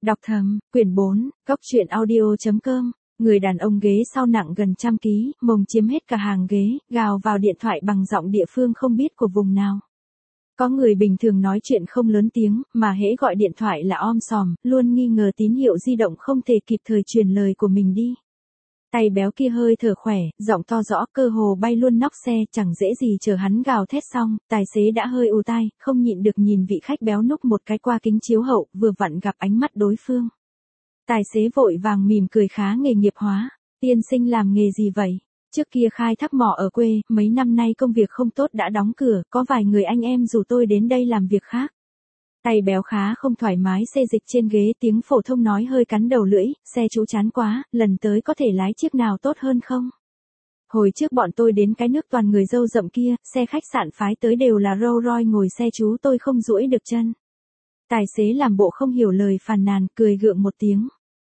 Đọc thầm, quyển 4, góc truyện audio.com. Người đàn ông ghế sau nặng gần 100 ký, mông chiếm hết cả hàng ghế, gào vào điện thoại bằng giọng địa phương không biết của vùng nào. Có người bình thường nói chuyện không lớn tiếng, mà hễ gọi điện thoại là om sòm, luôn nghi ngờ tín hiệu di động không thể kịp thời truyền lời của mình đi. Tay béo kia hơi thở khỏe, giọng to rõ, cơ hồ bay luôn nóc xe, chẳng dễ gì chờ hắn gào thét xong, tài xế đã hơi ù tai, không nhịn được nhìn vị khách béo núc một cái qua kính chiếu hậu, vừa vặn gặp ánh mắt đối phương. Tài xế vội vàng mỉm cười khá nghề nghiệp hóa, tiên sinh làm nghề gì vậy? Trước kia khai thác mỏ ở quê, mấy năm nay công việc không tốt đã đóng cửa, có vài người anh em rủ tôi đến đây làm việc khác. Tay béo khá không thoải mái xê dịch trên ghế, tiếng phổ thông nói hơi cắn đầu lưỡi, xe chú chán quá, lần tới có thể lái chiếc nào tốt hơn không? Hồi trước bọn tôi đến cái nước toàn người râu rậm kia, xe khách sạn phái tới đều là Rolls Royce, ngồi xe chú tôi không duỗi được chân. Tài xế làm bộ không hiểu lời phàn nàn, cười gượng một tiếng.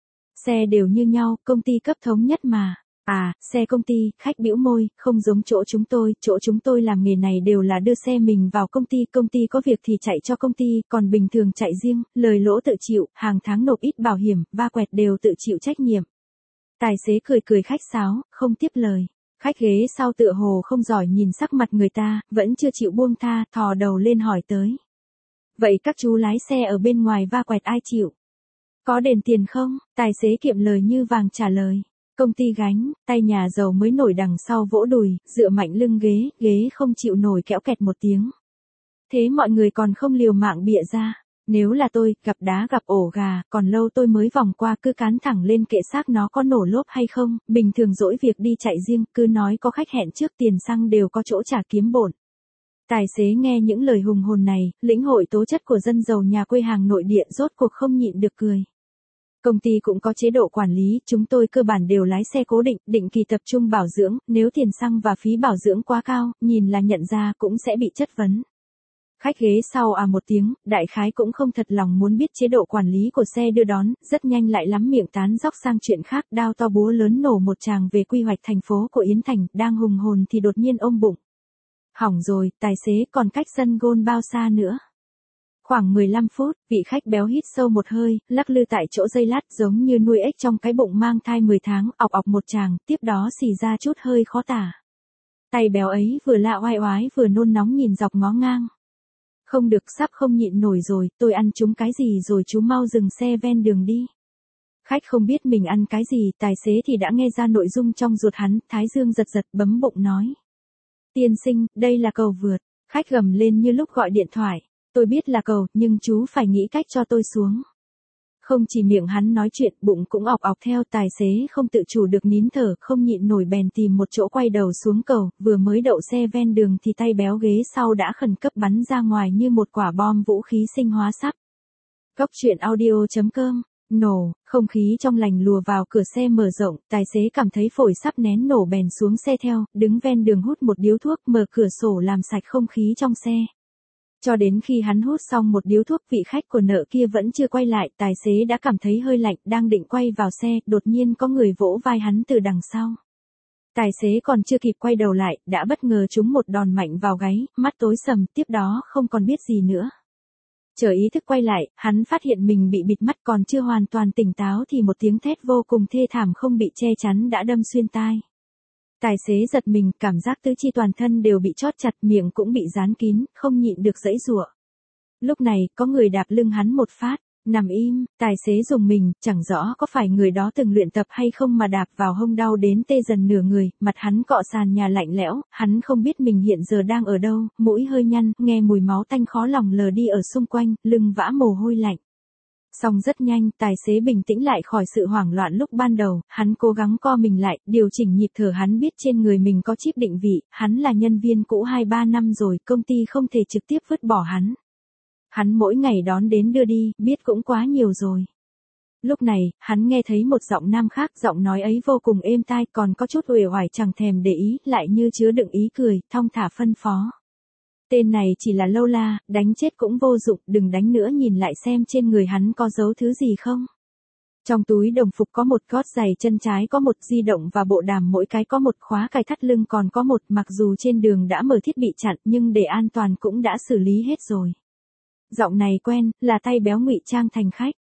Xe đều như nhau, công ty cấp thống nhất mà. À, xe công ty, khách bĩu môi, không giống chỗ chúng tôi làm nghề này đều là đưa xe mình vào công ty có việc thì chạy cho công ty, còn bình thường chạy riêng, lời lỗ tự chịu, hàng tháng nộp ít bảo hiểm, va quẹt đều tự chịu trách nhiệm. Tài xế cười khách sáo, không tiếp lời. Khách ghế sau tựa hồ không giỏi nhìn sắc mặt người ta, vẫn chưa chịu buông tha, thò đầu lên hỏi tới. Vậy các chú lái xe ở bên ngoài va quẹt ai chịu? Có đền tiền không? Tài xế kiệm lời như vàng trả lời. Công ty gánh, tay nhà giàu mới nổi đằng sau vỗ đùi, dựa mạnh lưng ghế không chịu nổi kéo kẹt một tiếng. Thế mọi người còn không liều mạng bịa ra. Nếu là tôi, gặp đá gặp ổ gà, còn lâu tôi mới vòng qua, cứ cán thẳng lên kệ xác nó có nổ lốp hay không, bình thường dỗi việc đi chạy riêng, cứ nói có khách hẹn trước tiền xăng đều có chỗ trả kiếm bổn. Tài xế nghe những lời hùng hồn này, lĩnh hội tố chất của dân giàu nhà quê hàng nội địa, rốt cuộc không nhịn được cười. Công ty cũng có chế độ quản lý, chúng tôi cơ bản đều lái xe cố định, định kỳ tập trung bảo dưỡng, nếu tiền xăng và phí bảo dưỡng quá cao, nhìn là nhận ra cũng sẽ bị chất vấn. Khách ghế sau à một tiếng, đại khái cũng không thật lòng muốn biết chế độ quản lý của xe đưa đón, rất nhanh lại lắm miệng tán dóc sang chuyện khác, đao to búa lớn nổ một tràng về quy hoạch thành phố của Yến Thành, đang hùng hồn thì đột nhiên ôm bụng. Hỏng rồi, tài xế, còn cách sân golf bao xa nữa? Khoảng 15 phút, vị khách béo hít sâu một hơi, lắc lư tại chỗ giây lát, giống như nuôi ếch trong cái bụng mang thai 10 tháng, ọc ọc một tràng, tiếp đó xì ra chút hơi khó tả. Tay béo ấy vừa lạ oai oái vừa nôn nóng nhìn dọc ngó ngang. Không được, sắp không nhịn nổi rồi, tôi ăn trúng cái gì rồi, chú mau dừng xe ven đường đi. Khách không biết mình ăn cái gì, tài xế thì đã nghe ra nội dung trong ruột hắn, thái dương giật giật, bấm bụng nói. Tiên sinh, đây là cầu vượt. Khách gầm lên như lúc gọi điện thoại. Tôi biết là cầu, nhưng chú phải nghĩ cách cho tôi xuống. Không chỉ miệng hắn nói chuyện, bụng cũng ọc ọc theo, tài xế không tự chủ được nín thở, không nhịn nổi bèn tìm một chỗ quay đầu xuống cầu, vừa mới đậu xe ven đường thì tay béo ghế sau đã khẩn cấp bắn ra ngoài như một quả bom vũ khí sinh hóa sắp. Góc truyện audio.com. Nổ, không khí trong lành lùa vào cửa xe mở rộng, tài xế cảm thấy phổi sắp nén nổ bèn xuống xe theo, đứng ven đường hút một điếu thuốc, mở cửa sổ làm sạch không khí trong xe. Cho đến khi hắn hút xong một điếu thuốc, vị khách của nợ kia vẫn chưa quay lại, tài xế đã cảm thấy hơi lạnh, đang định quay vào xe, đột nhiên có người vỗ vai hắn từ đằng sau. Tài xế còn chưa kịp quay đầu lại, đã bất ngờ trúng một đòn mạnh vào gáy, mắt tối sầm, tiếp đó không còn biết gì nữa. Chờ ý thức quay lại, hắn phát hiện mình bị bịt mắt, còn chưa hoàn toàn tỉnh táo thì một tiếng thét vô cùng thê thảm không bị che chắn đã đâm xuyên tai. Tài xế giật mình, cảm giác tứ chi toàn thân đều bị trót chặt, miệng cũng bị dán kín, không nhịn được giãy giụa. Lúc này, có người đạp lưng hắn một phát, nằm im, tài xế rùng mình, chẳng rõ có phải người đó từng luyện tập hay không mà đạp vào hông đau đến tê dần nửa người, mặt hắn cọ sàn nhà lạnh lẽo, hắn không biết mình hiện giờ đang ở đâu, mũi hơi nhăn, nghe mùi máu tanh khó lòng lờ đi ở xung quanh, lưng vã mồ hôi lạnh. Xong rất nhanh, tài xế bình tĩnh lại khỏi sự hoảng loạn lúc ban đầu, hắn cố gắng co mình lại, điều chỉnh nhịp thở, hắn biết trên người mình có chip định vị, hắn là nhân viên cũ 2-3 năm rồi, công ty không thể trực tiếp vứt bỏ hắn. Hắn mỗi ngày đón đến đưa đi, biết cũng quá nhiều rồi. Lúc này, hắn nghe thấy một giọng nam khác, giọng nói ấy vô cùng êm tai, còn có chút uể oải chẳng thèm để ý, lại như chứa đựng ý cười, thong thả phân phó. Tên này chỉ là lâu la, đánh chết cũng vô dụng, đừng đánh nữa, nhìn lại xem trên người hắn có giấu thứ gì không. Trong túi đồng phục có một gót giày, chân trái có một di động và bộ đàm, mỗi cái có một khóa cài thắt lưng, còn có một, mặc dù trên đường đã mở thiết bị chặn nhưng để an toàn cũng đã xử lý hết rồi. Giọng này quen, là tay béo ngụy trang thành khách.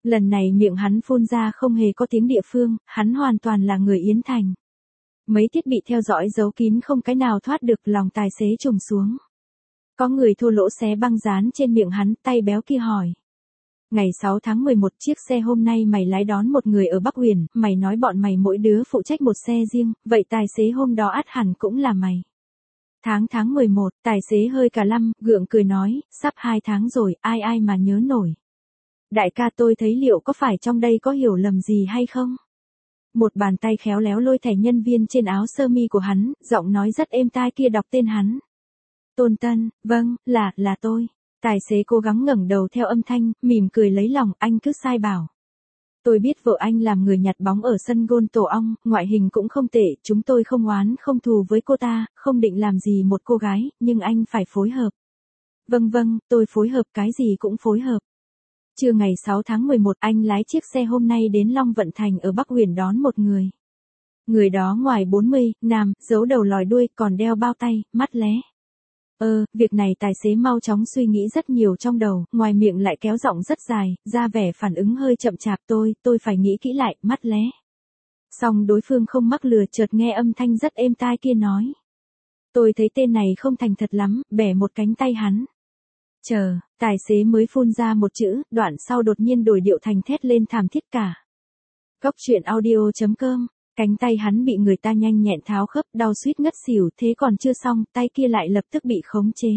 Lần này miệng hắn phun ra không hề có tiếng địa phương, hắn hoàn toàn là người Yến Thành. Mấy thiết bị theo dõi giấu kín không cái nào thoát được, lòng tài xế trùng xuống. Có người thô lỗ xé băng dán trên miệng hắn, tay béo kia hỏi. Ngày 6 tháng 11 chiếc xe hôm nay mày lái đón một người ở Bắc Huyền, mày nói bọn mày mỗi đứa phụ trách một xe riêng, vậy tài xế hôm đó ắt hẳn cũng là mày. Tháng 11, tài xế hơi cả lăm, gượng cười nói, sắp 2 tháng rồi, ai mà nhớ nổi. Đại ca tôi thấy liệu có phải trong đây có hiểu lầm gì hay không? Một bàn tay khéo léo lôi thẻ nhân viên trên áo sơ mi của hắn, giọng nói rất êm tai kia đọc tên hắn. Tôn Tân, vâng, là tôi. Tài xế cố gắng ngẩng đầu theo âm thanh, mỉm cười lấy lòng, anh cứ sai bảo. Tôi biết vợ anh làm người nhặt bóng ở sân gôn Tổ Ong, ngoại hình cũng không tệ, chúng tôi không oán không thù với cô ta, không định làm gì một cô gái, nhưng anh phải phối hợp. Vâng, tôi phối hợp, cái gì cũng phối hợp. Trưa ngày 6 tháng 11 anh lái chiếc xe hôm nay đến Long Vận Thành ở Bắc Huyền đón một người. Người đó ngoài 40, nam, giấu đầu lòi đuôi, còn đeo bao tay, mắt lé. Việc này tài xế mau chóng suy nghĩ rất nhiều trong đầu, ngoài miệng lại kéo giọng rất dài, ra vẻ phản ứng hơi chậm chạp, tôi phải nghĩ kỹ lại, mắt lé. Xong đối phương không mắc lừa, chợt nghe âm thanh rất êm tai kia nói. Tôi thấy tên này không thành thật lắm, bẻ một cánh tay hắn. Chờ, tài xế mới phun ra một chữ, đoạn sau đột nhiên đổi điệu thành thét lên thảm thiết cả. Góc truyện audio.com. Cánh tay hắn bị người ta nhanh nhẹn tháo khớp, đau suýt ngất xỉu, thế còn chưa xong, tay kia lại lập tức bị khống chế.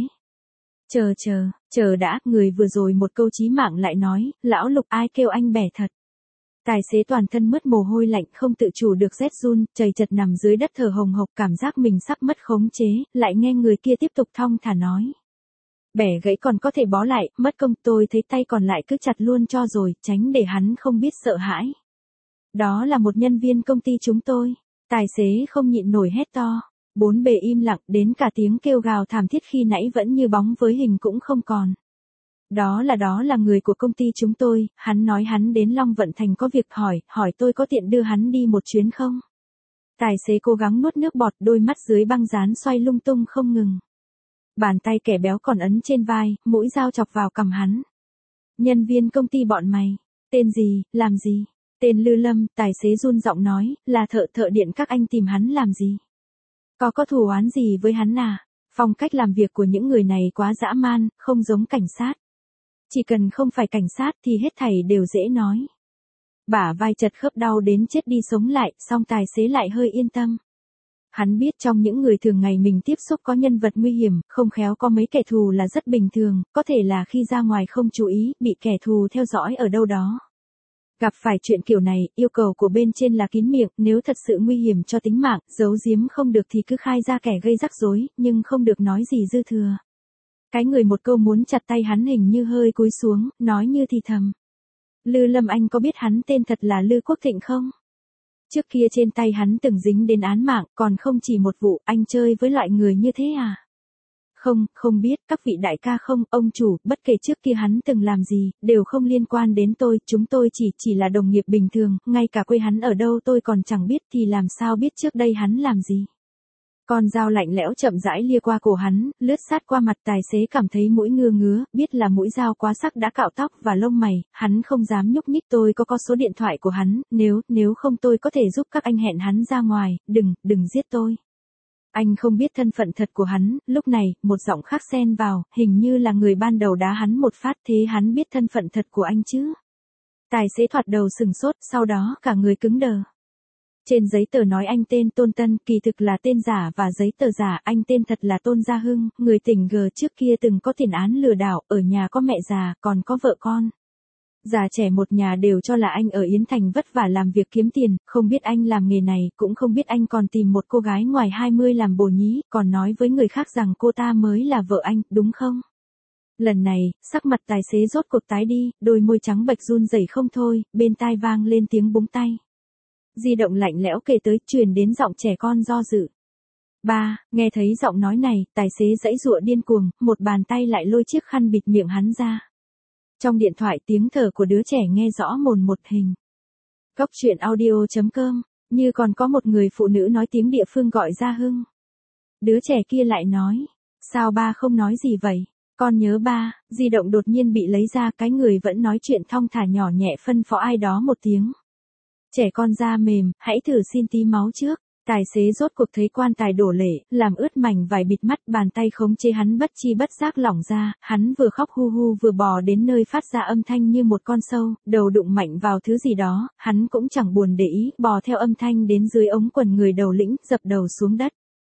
Chờ đã, người vừa rồi một câu chí mạng lại nói, lão Lục ai kêu anh bẻ thật. Tài xế toàn thân mướt mồ hôi lạnh, không tự chủ được rét run, chầy chật nằm dưới đất thở hồng hộc, cảm giác mình sắp mất khống chế, lại nghe người kia tiếp tục thong thả nói. Bẻ gãy còn có thể bó lại, mất công, tôi thấy tay còn lại cứ chặt luôn cho rồi, tránh để hắn không biết sợ hãi. Đó là một nhân viên công ty chúng tôi. Tài xế không nhịn nổi hét to. Bốn bề im lặng, đến cả tiếng kêu gào thảm thiết khi nãy vẫn như bóng với hình cũng không còn. Đó là người của công ty chúng tôi, hắn nói hắn đến Long Vận Thành có việc, hỏi tôi có tiện đưa hắn đi một chuyến không? Tài xế cố gắng nuốt nước bọt, đôi mắt dưới băng dán xoay lung tung không ngừng. Bàn tay kẻ béo còn ấn trên vai, mũi dao chọc vào cằm hắn. Nhân viên công ty bọn mày, tên gì, làm gì? Tên Lư Lâm, tài xế run giọng nói, là thợ điện các anh tìm hắn làm gì? Có thù oán gì với hắn à? Phong cách làm việc của những người này quá dã man, không giống cảnh sát. Chỉ cần không phải cảnh sát thì hết thảy đều dễ nói. Bả vai chật khớp đau đến chết đi sống lại, song tài xế lại hơi yên tâm. Hắn biết trong những người thường ngày mình tiếp xúc có nhân vật nguy hiểm, không khéo có mấy kẻ thù là rất bình thường, có thể là khi ra ngoài không chú ý, bị kẻ thù theo dõi ở đâu đó. Gặp phải chuyện kiểu này, yêu cầu của bên trên là kín miệng, nếu thật sự nguy hiểm cho tính mạng, giấu giếm không được thì cứ khai ra kẻ gây rắc rối, nhưng không được nói gì dư thừa. Cái người một câu muốn chặt tay hắn hình như hơi cúi xuống, nói như thì thầm. Lư Lâm, anh có biết hắn tên thật là Lư Quốc Thịnh không? Trước kia trên tay hắn từng dính đến án mạng, còn không chỉ một vụ, anh chơi với loại người như thế à? Không biết, các vị đại ca không, ông chủ, bất kể trước kia hắn từng làm gì, đều không liên quan đến tôi, chúng tôi chỉ là đồng nghiệp bình thường, ngay cả quê hắn ở đâu tôi còn chẳng biết thì làm sao biết trước đây hắn làm gì. Con dao lạnh lẽo chậm rãi lia qua cổ hắn, lướt sát qua mặt, tài xế cảm thấy mũi ngứa, biết là mũi dao quá sắc đã cạo tóc và lông mày, hắn không dám nhúc nhích. Tôi có số điện thoại của hắn, nếu không tôi có thể giúp các anh hẹn hắn ra ngoài, đừng giết tôi. Anh không biết thân phận thật của hắn, lúc này, một giọng khác xen vào, hình như là người ban đầu đá hắn một phát, thế hắn biết thân phận thật của anh chứ? Tài xế thoạt đầu sừng sốt, sau đó cả người cứng đờ. Trên giấy tờ nói anh tên Tôn Tân, kỳ thực là tên giả và giấy tờ giả, anh tên thật là Tôn Gia Hưng, người tỉnh G trước kia từng có tiền án lừa đảo, ở nhà có mẹ già, còn có vợ con. Già trẻ một nhà đều cho là anh ở Yến Thành vất vả làm việc kiếm tiền, không biết anh làm nghề này, cũng không biết anh còn tìm một cô gái ngoài 20 làm bồ nhí, còn nói với người khác rằng cô ta mới là vợ anh, đúng không? Lần này, sắc mặt tài xế rốt cuộc tái đi, đôi môi trắng bệch run rẩy không thôi, bên tai vang lên tiếng búng tay. Di động lạnh lẽo kề tới, truyền đến giọng trẻ con do dự. Ba, nghe thấy giọng nói này, tài xế giãy giụa điên cuồng, một bàn tay lại lôi chiếc khăn bịt miệng hắn ra. Trong điện thoại tiếng thở của đứa trẻ nghe rõ mồn một hình. Góc truyện audio.com, như còn có một người phụ nữ nói tiếng địa phương gọi Gia Hưng. Đứa trẻ kia lại nói, sao ba không nói gì vậy? Con nhớ ba, di động đột nhiên bị lấy ra, cái người vẫn nói chuyện thong thả nhỏ nhẹ phân phó ai đó một tiếng. Trẻ con da mềm, hãy thử xin tí máu trước. Tài xế rốt cuộc thấy quan tài đổ lệ, làm ướt mảnh vải bịt mắt, bàn tay khống chế hắn bất chi bất giác lỏng ra, hắn vừa khóc hu hu vừa bò đến nơi phát ra âm thanh như một con sâu, đầu đụng mạnh vào thứ gì đó, hắn cũng chẳng buồn để ý, bò theo âm thanh đến dưới ống quần người đầu lĩnh, dập đầu xuống đất.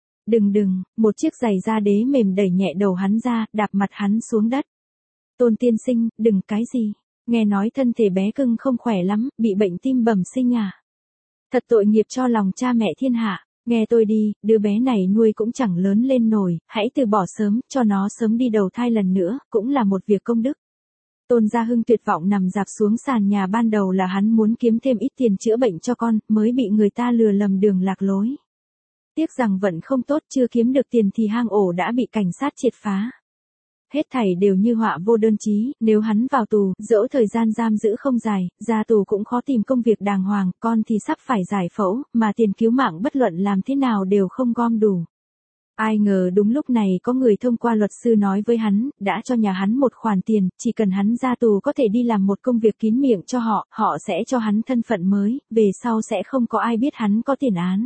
Đừng, một chiếc giày da đế mềm đẩy nhẹ đầu hắn ra, đạp mặt hắn xuống đất. Tôn tiên sinh, đừng cái gì, nghe nói thân thể bé cưng không khỏe lắm, bị bệnh tim bẩm sinh à. Thật tội nghiệp cho lòng cha mẹ thiên hạ, nghe tôi đi, đứa bé này nuôi cũng chẳng lớn lên nổi, hãy từ bỏ sớm, cho nó sớm đi đầu thai lần nữa, cũng là một việc công đức. Tôn Gia Hưng tuyệt vọng nằm dạp xuống sàn nhà, ban đầu là hắn muốn kiếm thêm ít tiền chữa bệnh cho con, mới bị người ta lừa lầm đường lạc lối. Tiếc rằng vận không tốt, chưa kiếm được tiền thì hang ổ đã bị cảnh sát triệt phá. Hết thảy đều như họa vô đơn chí, nếu hắn vào tù, dẫu thời gian giam giữ không dài, ra tù cũng khó tìm công việc đàng hoàng, con thì sắp phải giải phẫu, mà tiền cứu mạng bất luận làm thế nào đều không gom đủ. Ai ngờ đúng lúc này có người thông qua luật sư nói với hắn, đã cho nhà hắn một khoản tiền, chỉ cần hắn ra tù có thể đi làm một công việc kín miệng cho họ, họ sẽ cho hắn thân phận mới, về sau sẽ không có ai biết hắn có tiền án.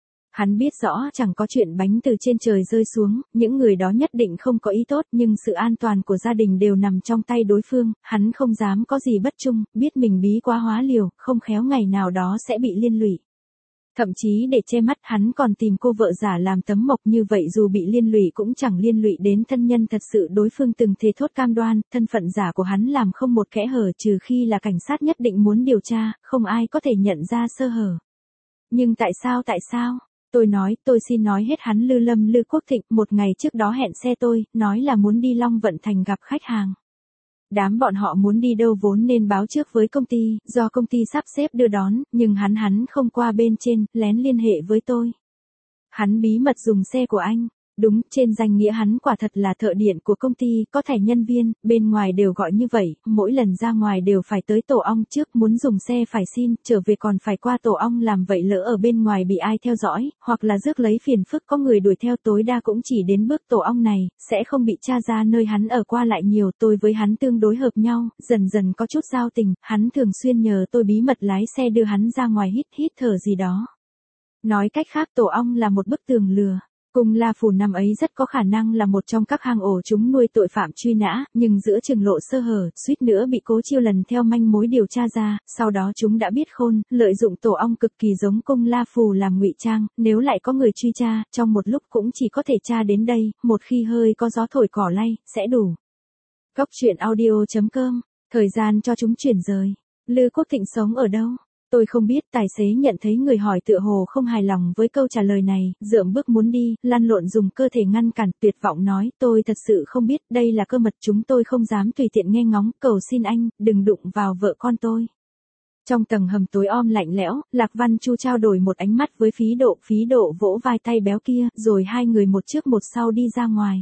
Hắn biết rõ chẳng có chuyện bánh từ trên trời rơi xuống, những người đó nhất định không có ý tốt, nhưng sự an toàn của gia đình đều nằm trong tay đối phương, hắn không dám có gì bất trung, biết mình bí quá hóa liều, không khéo ngày nào đó sẽ bị liên lụy. Thậm chí để che mắt hắn còn tìm cô vợ giả làm tấm mộc, như vậy dù bị liên lụy cũng chẳng liên lụy đến thân nhân thật sự, đối phương từng thề thốt cam đoan, thân phận giả của hắn làm không một kẽ hở, trừ khi là cảnh sát nhất định muốn điều tra, không ai có thể nhận ra sơ hở. Nhưng tại sao? Tôi xin nói hết, hắn Lư Quốc Thịnh, một ngày trước đó hẹn xe tôi, nói là muốn đi Long Vận Thành gặp khách hàng. Đám bọn họ muốn đi đâu vốn nên báo trước với công ty, do công ty sắp xếp đưa đón, nhưng hắn không qua bên trên, lén liên hệ với tôi. Hắn bí mật dùng xe của anh. Đúng, trên danh nghĩa hắn quả thật là thợ điện của công ty, có thẻ nhân viên, bên ngoài đều gọi như vậy, mỗi lần ra ngoài đều phải tới tổ ong trước, muốn dùng xe phải xin, trở về còn phải qua tổ ong, làm vậy lỡ ở bên ngoài bị ai theo dõi, hoặc là rước lấy phiền phức có người đuổi theo, tối đa cũng chỉ đến bước tổ ong này, sẽ không bị tra ra nơi hắn ở qua lại nhiều. Tôi với hắn tương đối hợp nhau, dần dần có chút giao tình, hắn thường xuyên nhờ tôi bí mật lái xe đưa hắn ra ngoài hít thở gì đó. Nói cách khác, tổ ong là một bức tường lừa. Cung La Phù năm ấy rất có khả năng là một trong các hang ổ chúng nuôi tội phạm truy nã, nhưng giữa chừng lộ sơ hở, suýt nữa bị Cố Chiêu lần theo manh mối điều tra ra, sau đó chúng đã biết khôn, lợi dụng tổ ong cực kỳ giống Cung La Phù làm ngụy trang, nếu lại có người truy tra, trong một lúc cũng chỉ có thể tra đến đây, một khi hơi có gió thổi cỏ lay, sẽ đủ. Góc truyện audio.com, thời gian cho chúng chuyển rời. Lư Quốc Thịnh sống ở đâu? Tôi không biết. Tài xế nhận thấy người hỏi tựa hồ không hài lòng với câu trả lời này, dượm bước muốn đi, lăn lộn dùng cơ thể ngăn cản, tuyệt vọng nói, tôi thật sự không biết, đây là cơ mật chúng tôi không dám tùy tiện nghe ngóng, cầu xin anh, đừng đụng vào vợ con tôi. Trong tầng hầm tối om lạnh lẽo, Lạc Văn Chu trao đổi một ánh mắt với Phí Độ vỗ vai tay béo kia, rồi hai người một trước một sau đi ra ngoài.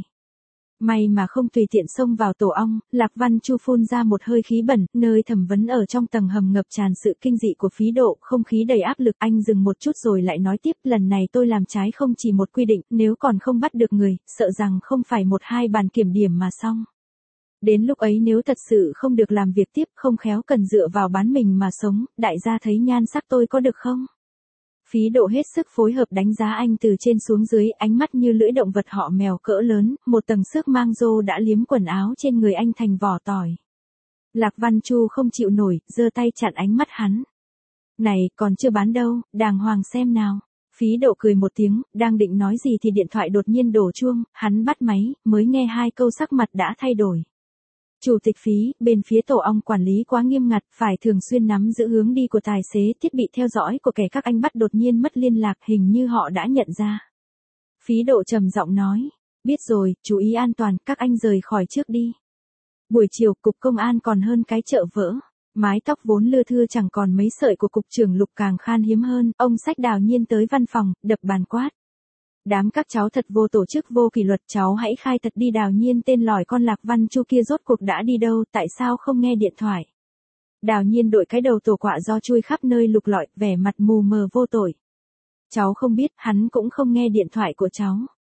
May mà không tùy tiện xông vào tổ ong, Lạc Văn Chu phun ra một hơi khí bẩn, nơi thẩm vấn ở trong tầng hầm ngập tràn sự kinh dị của Phí Độ, không khí đầy áp lực. Anh dừng một chút rồi lại nói tiếp, lần này tôi làm trái không chỉ một quy định, nếu còn không bắt được người, sợ rằng không phải một hai bàn kiểm điểm mà xong. Đến lúc ấy nếu thật sự không được làm việc tiếp, không khéo cần dựa vào bán mình mà sống, đại gia thấy nhan sắc tôi có được không? Phí Độ hết sức phối hợp đánh giá anh từ trên xuống dưới, ánh mắt như lưỡi động vật họ mèo cỡ lớn, một tầng xước mang rô đã liếm quần áo trên người anh thành vỏ tỏi. Lạc Văn Chu không chịu nổi, giơ tay chặn ánh mắt hắn. Này, còn chưa bán đâu, đàng hoàng xem nào. Phí Độ cười một tiếng, đang định nói gì thì điện thoại đột nhiên đổ chuông, hắn bắt máy, mới nghe hai câu sắc mặt đã thay đổi. Chủ tịch Phí, bên phía tổ ong quản lý quá nghiêm ngặt, phải thường xuyên nắm giữ hướng đi của tài xế, thiết bị theo dõi của kẻ các anh bắt đột nhiên mất liên lạc, hình như họ đã nhận ra. Phí Độ trầm giọng nói, biết rồi, chú ý an toàn, các anh rời khỏi trước đi. Buổi chiều, cục công an còn hơn cái chợ vỡ. Mái tóc vốn lưa thưa chẳng còn mấy sợi của cục trưởng Lục càng khan hiếm hơn, ông xách Đào Nhiên tới văn phòng, đập bàn quát. Đám các cháu thật vô tổ chức vô kỷ luật, cháu hãy khai thật đi, Đào Nhiên tên lỏi con Lạc Văn Chu kia rốt cuộc đã đi đâu, tại sao không nghe điện thoại? Đào Nhiên đội cái đầu tổ quạ do chui khắp nơi lục lọi, vẻ mặt mù mờ vô tội. Cháu không biết, hắn cũng không nghe điện thoại của cháu.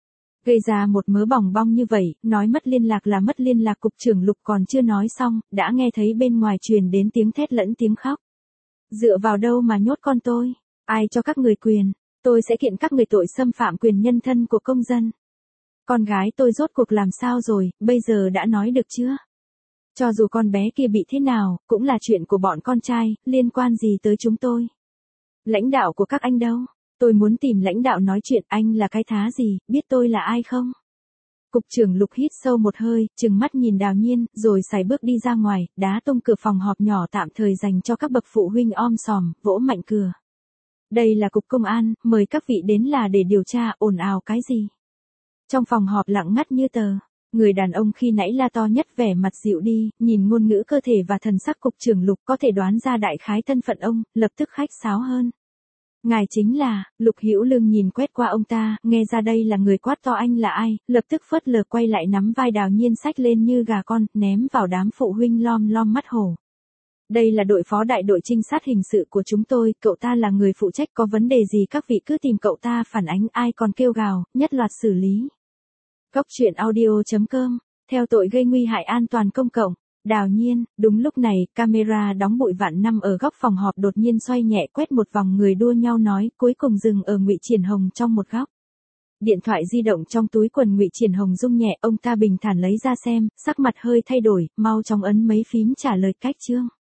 Gây ra một mớ bòng bong như vậy, nói mất liên lạc là mất liên lạc. Cục trưởng Lục còn chưa nói xong, đã nghe thấy bên ngoài truyền đến tiếng thét lẫn tiếng khóc. Dựa vào đâu mà nhốt con tôi? Ai cho các người quyền? Tôi sẽ kiện các người tội xâm phạm quyền nhân thân của công dân. Con gái tôi rốt cuộc làm sao rồi, bây giờ đã nói được chưa? Cho dù con bé kia bị thế nào, cũng là chuyện của bọn con trai, liên quan gì tới chúng tôi? Lãnh đạo của các anh đâu? Tôi muốn tìm lãnh đạo nói chuyện. Anh là cái thá gì, biết tôi là ai không? Cục trưởng Lục hít sâu một hơi, trừng mắt nhìn Đào Nhiên, rồi sải bước đi ra ngoài, đá tung cửa phòng họp nhỏ tạm thời dành cho các bậc phụ huynh om sòm, vỗ mạnh cửa. Đây là cục công an, mời các vị đến là để điều tra. Ồn ào cái gì? Trong phòng họp lặng ngắt như tờ. Người đàn ông khi nãy la to nhất vẻ mặt dịu đi, nhìn ngôn ngữ cơ thể và thần sắc cục trưởng Lục có thể đoán ra đại khái thân phận ông, lập tức khách sáo hơn. Ngài chính là, Lục Hữu Lương nhìn quét qua ông ta, nghe ra đây là người quát to anh là ai, lập tức phớt lờ quay lại nắm vai Đào Nhiên xách lên như gà con, ném vào đám phụ huynh lom lom mắt hổ. Đây là đội phó đại đội trinh sát hình sự của chúng tôi, cậu ta là người phụ trách, có vấn đề gì các vị cứ tìm cậu ta phản ánh, ai còn kêu gào, nhất loạt xử lý. Góc truyện audio.com, theo tội gây nguy hại an toàn công cộng. Đào Nhiên, đúng lúc này, camera đóng bụi vạn năm ở góc phòng họp đột nhiên xoay nhẹ quét một vòng người đua nhau nói, cuối cùng dừng ở Ngụy Triển Hồng trong một góc. Điện thoại di động trong túi quần Ngụy Triển Hồng rung nhẹ, ông ta bình thản lấy ra xem, sắc mặt hơi thay đổi, mau chóng ấn mấy phím trả lời cách chương.